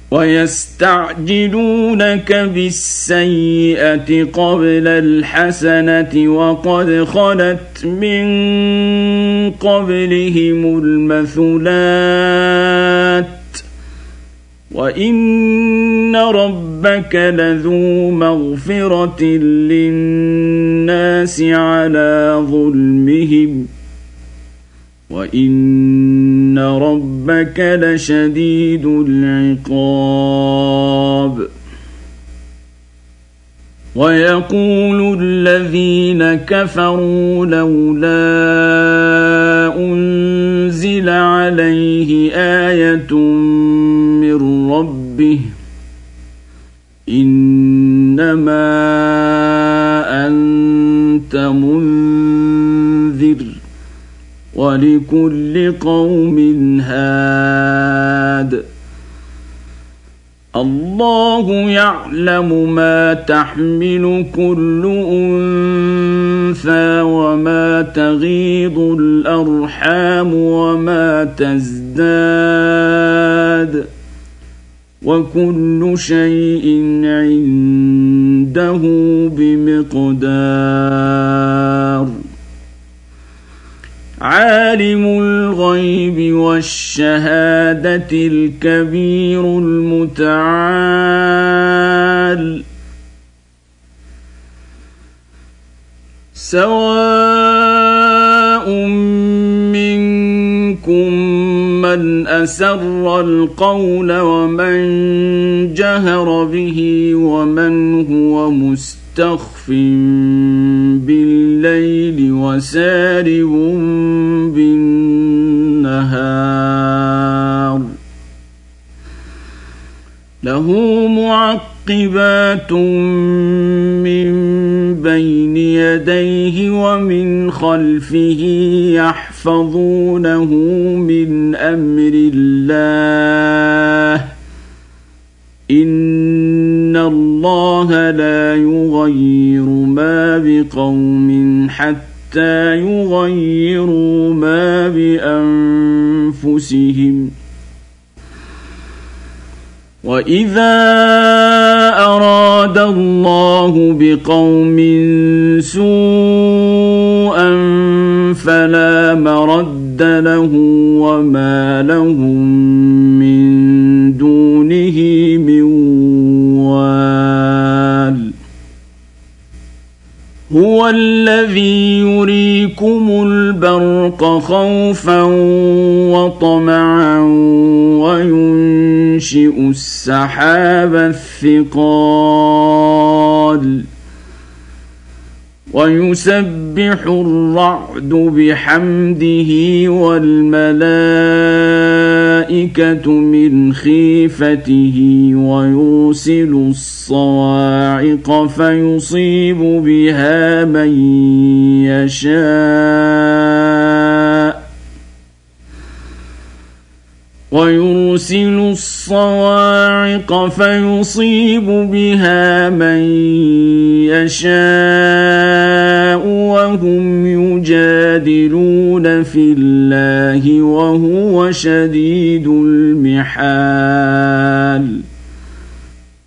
ويستعجلونك بالسيئة قبل الحسنة وقد خلت من قبلهم المثلات وإن ربك لذو مغفرة للناس على ظلمهم وإن ربك لشديد العقاب. ويقول الذين كفروا لولا أنزل عليه آية من ربه إنما أنت منذر ولكل قوم هاد. الله يعلم ما تحمل كل أنثى وما تغيض الأرحام وما تزداد وكل شيء عنده بمقدار. عالم الغيب والشهادة الكبير المتعال. سواء منكم من أسر القول ومن جهر به ومن هو مستخف بالليل وسارب بالنهار. له معقبات من بين يديه ومن خلفه يحفظونه من أمر الله إن الله لا يغير ما بقوم حتى يغيروا ما بأنفسهم. وإذا أراد الله بقوم سوءا فلا مرد له وما لهم من دونه من وال. هو الذي يريكم البرق خوفا وطمعا وينشئ السحاب الثقال ويسبح الرعد بحمده والملائكة من خيفته ويرسل الصواعق فيصيب بها من يشاء وهم يجادلون في الله وهو شديد المحال.